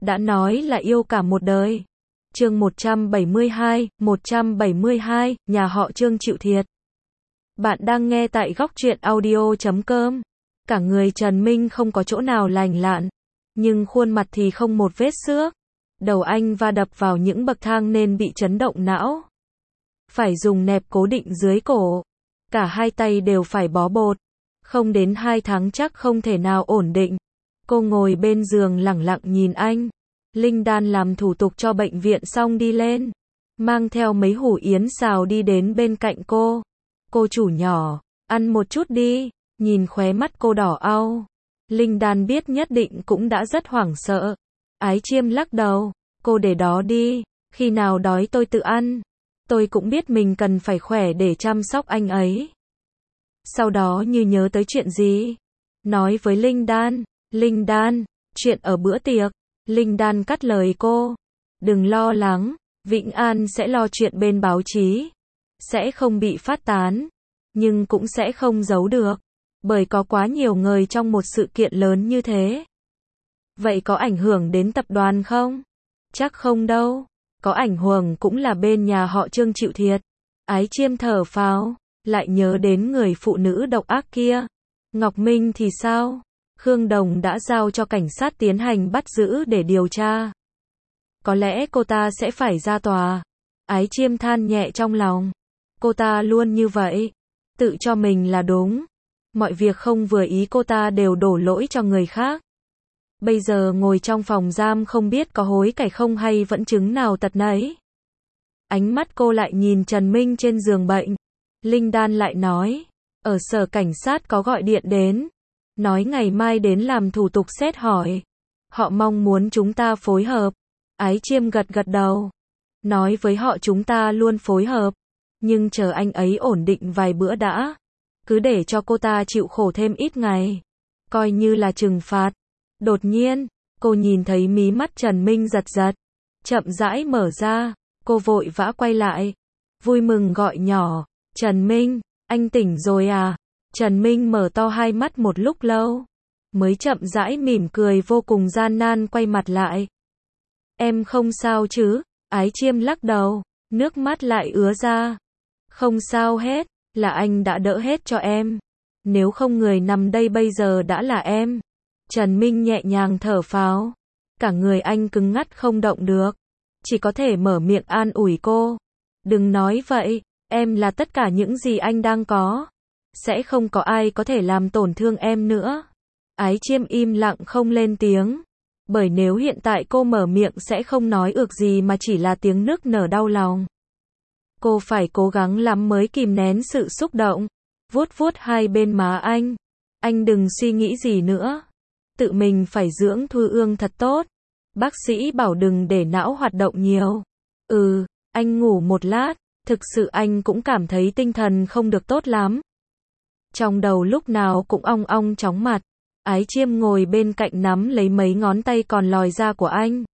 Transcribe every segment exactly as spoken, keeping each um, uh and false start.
đã nói là yêu cả một đời. Chương một trăm bảy mươi hai, một trăm bảy mươi hai, nhà họ Trương chịu thiệt. Bạn đang nghe tại góc truyện audio chấm com. Cả người Trần Minh không có chỗ nào lành lặn, nhưng khuôn mặt thì không một vết xước. Đầu anh va đập vào những bậc thang nên bị chấn động não. Phải dùng nẹp cố định dưới cổ. Cả hai tay đều phải bó bột. Không đến hai tháng chắc không thể nào ổn định. Cô ngồi bên giường lẳng lặng nhìn anh. Linh Đan làm thủ tục cho bệnh viện xong đi lên. Mang theo mấy hủ yến xào đi đến bên cạnh cô. Cô chủ nhỏ, ăn một chút đi. Nhìn khóe mắt cô đỏ au. Linh Đan biết nhất định cũng đã rất hoảng sợ. Ái Chiêm lắc đầu. Cô để đó đi. Khi nào đói tôi tự ăn. Tôi cũng biết mình cần phải khỏe để chăm sóc anh ấy. Sau đó như nhớ tới chuyện gì. Nói với Linh Đan. Linh Đan, chuyện ở bữa tiệc. Linh Đan cắt lời cô. Đừng lo lắng. Vĩnh An sẽ lo chuyện bên báo chí. Sẽ không bị phát tán. Nhưng cũng sẽ không giấu được. Bởi có quá nhiều người trong một sự kiện lớn như thế. Vậy có ảnh hưởng đến tập đoàn không? Chắc không đâu. Có ảnh hưởng cũng là bên nhà họ Trương chịu thiệt. Ái Chiêm thở phào. Lại nhớ đến người phụ nữ độc ác kia. Ngọc Minh thì sao? Khương Đồng đã giao cho cảnh sát tiến hành bắt giữ để điều tra. Có lẽ cô ta sẽ phải ra tòa. Ái Chiêm than nhẹ trong lòng. Cô ta luôn như vậy. Tự cho mình là đúng. Mọi việc không vừa ý cô ta đều đổ lỗi cho người khác. Bây giờ ngồi trong phòng giam không biết có hối cải không hay vẫn chứng nào tật nấy. Ánh mắt cô lại nhìn Trần Minh trên giường bệnh. Linh Đan lại nói. Ở sở cảnh sát có gọi điện đến. Nói ngày mai đến làm thủ tục xét hỏi. Họ mong muốn chúng ta phối hợp. Ái Chiêm gật gật đầu. Nói với họ chúng ta luôn phối hợp. Nhưng chờ anh ấy ổn định vài bữa đã. Cứ để cho cô ta chịu khổ thêm ít ngày. Coi như là trừng phạt. Đột nhiên, cô nhìn thấy mí mắt Trần Minh giật giật. Chậm rãi mở ra. Cô vội vã quay lại. Vui mừng gọi nhỏ. Trần Minh, anh tỉnh rồi à? Trần Minh mở to hai mắt một lúc lâu. Mới chậm rãi mỉm cười vô cùng gian nan quay mặt lại. Em không sao chứ? Ái Chiêm lắc đầu. Nước mắt lại ứa ra. Không sao hết. Là anh đã đỡ hết cho em. Nếu không người nằm đây bây giờ đã là em. Trần Minh nhẹ nhàng thở phào. Cả người anh cứng ngắt không động được. Chỉ có thể mở miệng an ủi cô. Đừng nói vậy. Em là tất cả những gì anh đang có. Sẽ không có ai có thể làm tổn thương em nữa. Ái Chiêm im lặng không lên tiếng. Bởi nếu hiện tại cô mở miệng sẽ không nói ược gì mà chỉ là tiếng nức nở đau lòng. Cô phải cố gắng lắm mới kìm nén sự xúc động. Vuốt vuốt hai bên má anh. Anh đừng suy nghĩ gì nữa. Tự mình phải dưỡng Thu Ương thật tốt. Bác sĩ bảo đừng để não hoạt động nhiều. Ừ, anh ngủ một lát. Thực sự anh cũng cảm thấy tinh thần không được tốt lắm. Trong đầu lúc nào cũng ong ong chóng mặt. Ái Chiêm ngồi bên cạnh nắm lấy mấy ngón tay còn lòi ra của anh.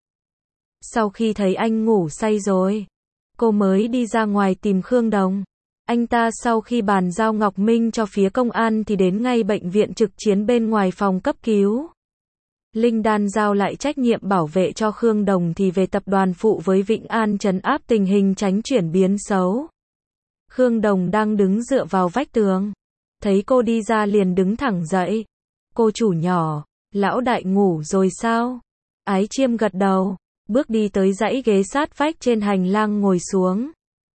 Sau khi thấy anh ngủ say rồi, cô mới đi ra ngoài tìm Khương Đồng. Anh ta sau khi bàn giao Ngọc Minh cho phía công an thì đến ngay bệnh viện trực chiến bên ngoài phòng cấp cứu. Linh Đan giao lại trách nhiệm bảo vệ cho Khương Đồng thì về tập đoàn phụ với Vĩnh An trấn áp tình hình tránh chuyển biến xấu. Khương Đồng đang đứng dựa vào vách tường. Thấy cô đi ra liền đứng thẳng dậy. Cô chủ nhỏ, lão đại ngủ rồi sao? Ái Chiêm gật đầu, bước đi tới dãy ghế sát vách trên hành lang ngồi xuống.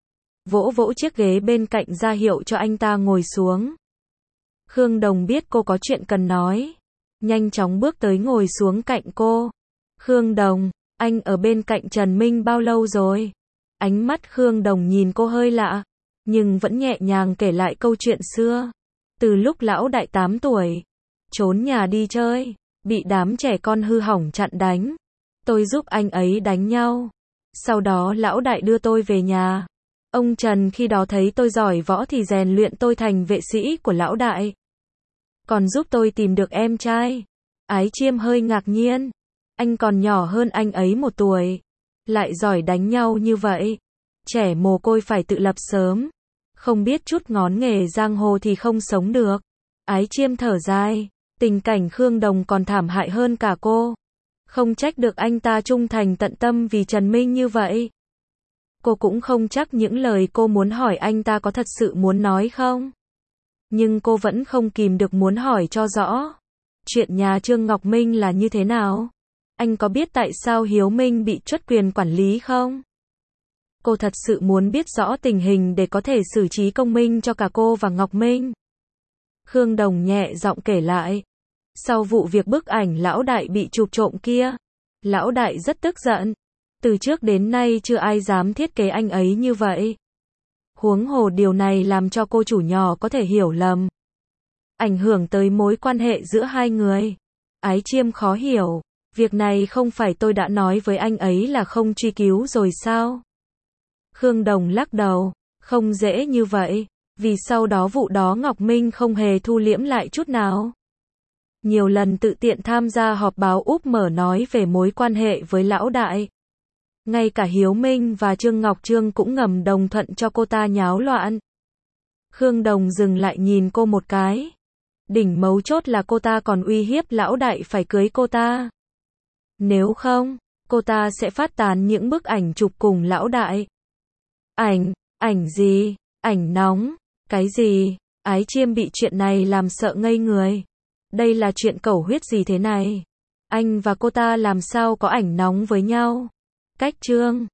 Vỗ vỗ chiếc ghế bên cạnh ra hiệu cho anh ta ngồi xuống. Khương Đồng biết cô có chuyện cần nói. Nhanh chóng bước tới ngồi xuống cạnh cô. Khương Đồng, anh ở bên cạnh Trần Minh bao lâu rồi? Ánh mắt Khương Đồng nhìn cô hơi lạ, nhưng vẫn nhẹ nhàng kể lại câu chuyện xưa. Từ lúc lão đại tám tuổi, trốn nhà đi chơi, bị đám trẻ con hư hỏng chặn đánh. Tôi giúp anh ấy đánh nhau. Sau đó lão đại đưa tôi về nhà. Ông Trần khi đó thấy tôi giỏi võ thì rèn luyện tôi thành vệ sĩ của lão đại. Còn giúp tôi tìm được em trai. Ái Chiêm hơi ngạc nhiên. Anh còn nhỏ hơn anh ấy một tuổi. Lại giỏi đánh nhau như vậy. Trẻ mồ côi phải tự lập sớm. Không biết chút ngón nghề giang hồ thì không sống được. Ái Chiêm thở dài. Tình cảnh Khương Đồng còn thảm hại hơn cả cô. Không trách được anh ta trung thành tận tâm vì Trần Minh như vậy. Cô cũng không chắc những lời cô muốn hỏi anh ta có thật sự muốn nói không. Nhưng cô vẫn không kìm được muốn hỏi cho rõ. Chuyện nhà Trương Ngọc Minh là như thế nào? Anh có biết tại sao Hiếu Minh bị truất quyền quản lý không? Cô thật sự muốn biết rõ tình hình để có thể xử trí công minh cho cả cô và Ngọc Minh. Khương Đồng nhẹ giọng kể lại. Sau vụ việc bức ảnh lão đại bị chụp trộm kia, lão đại rất tức giận. Từ trước đến nay chưa ai dám thiết kế anh ấy như vậy. Huống hồ điều này làm cho cô chủ nhỏ có thể hiểu lầm. Ảnh hưởng tới mối quan hệ giữa hai người. Ái Chiêm khó hiểu. Việc này không phải tôi đã nói với anh ấy là không truy cứu rồi sao? Khương Đồng lắc đầu. Không dễ như vậy. Vì sau đó vụ đó Ngọc Minh không hề thu liễm lại chút nào. Nhiều lần tự tiện tham gia họp báo úp mở nói về mối quan hệ với lão đại. Ngay cả Hiếu Minh và Trương Ngọc Trương cũng ngầm đồng thuận cho cô ta nháo loạn. Khương Đồng dừng lại nhìn cô một cái. Đỉnh mấu chốt là cô ta còn uy hiếp lão đại phải cưới cô ta. Nếu không, cô ta sẽ phát tán những bức ảnh chụp cùng lão đại. Ảnh, ảnh gì? Ảnh nóng? Cái gì? Ái Chiêm bị chuyện này làm sợ ngây người. Đây là chuyện cẩu huyết gì thế này? Anh và cô ta làm sao có ảnh nóng với nhau? Cách Trương